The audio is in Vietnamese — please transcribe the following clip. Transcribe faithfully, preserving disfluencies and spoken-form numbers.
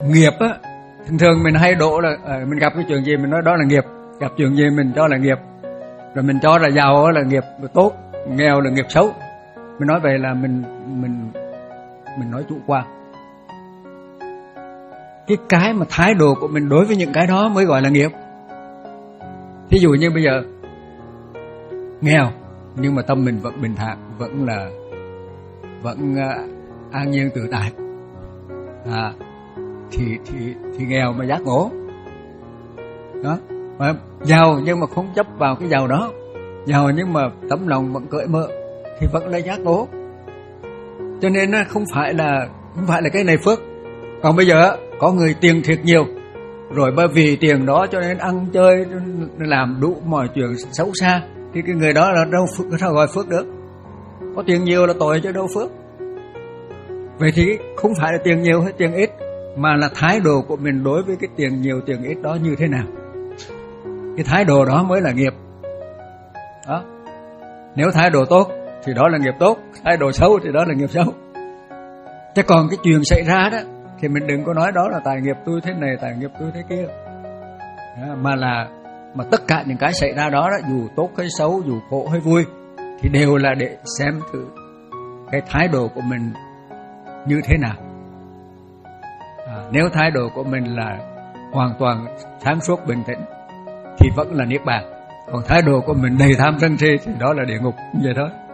nghiệp á, thường thường mình hay đổ là à, mình gặp cái chuyện gì mình nói đó là nghiệp, gặp chuyện gì mình cho là nghiệp, rồi mình cho là giàu là nghiệp tốt, nghèo là nghiệp xấu. Mình nói vậy là mình mình mình nói chủ quan. Cái cái mà thái độ của mình đối với những cái đó mới gọi là nghiệp. Thí dụ như bây giờ nghèo nhưng mà tâm mình vẫn bình thản, vẫn là vẫn uh, an nhiên tự tại, à, thì thì thì nghèo mà giác ngộ đó. Mà giàu nhưng mà không chấp vào cái giàu đó, giàu nhưng mà tấm lòng vẫn cởi mở thì vẫn là giác ngộ. Cho nên nó không phải là không phải là cái này phước. Còn bây giờ có người tiền thiệt nhiều, rồi bởi vì tiền đó cho nên ăn chơi làm đủ mọi chuyện xấu xa, thì cái người đó là đâu phước, sao gọi phước được? Có tiền nhiều là tội chứ đâu phước. Vậy thì không phải là tiền nhiều hay tiền ít, mà là thái độ của mình đối với cái tiền nhiều tiền ít đó như thế nào. Cái thái độ đó mới là nghiệp đó. Nếu thái độ tốt thì đó là nghiệp tốt, thái độ xấu thì đó là nghiệp xấu. Chứ còn cái chuyện xảy ra đó thì mình đừng có nói đó là tài nghiệp tôi thế này, tài nghiệp tôi thế kia, đó, mà là mà tất cả những cái xảy ra đó, đó dù tốt hay xấu, dù khổ hay vui, thì đều là để xem thử cái thái độ của mình như thế nào. À, nếu thái độ của mình là hoàn toàn sáng suốt bình tĩnh thì vẫn là niết bàn. Còn thái độ của mình đầy tham sân si thì đó là địa ngục, vậy thôi.